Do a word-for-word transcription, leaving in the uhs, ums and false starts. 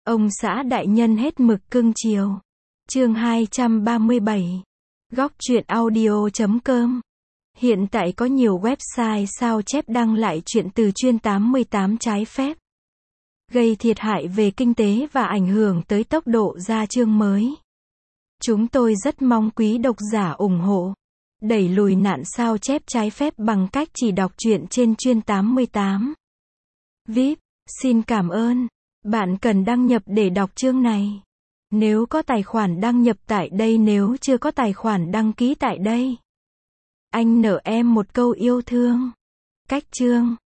Ông xã đại nhân hết mực cưng chiều. Chương hai trăm ba mươi bảy. Góc truyện audio chấm com. Hiện tại có nhiều website sao chép đăng lại truyện từ chuyên tám mươi tám trái phép, gây thiệt hại về kinh tế và ảnh hưởng tới tốc độ ra chương mới. Chúng tôi rất mong quý độc giả ủng hộ, đẩy lùi nạn sao chép trái phép bằng cách chỉ đọc truyện trên chuyên tám mươi tám. vê i pê, xin cảm ơn. Bạn cần đăng nhập để đọc chương này. Nếu có tài khoản đăng nhập tại đây, nếu chưa có tài khoản đăng ký tại đây. Anh nợ em một câu yêu thương. Cách chương.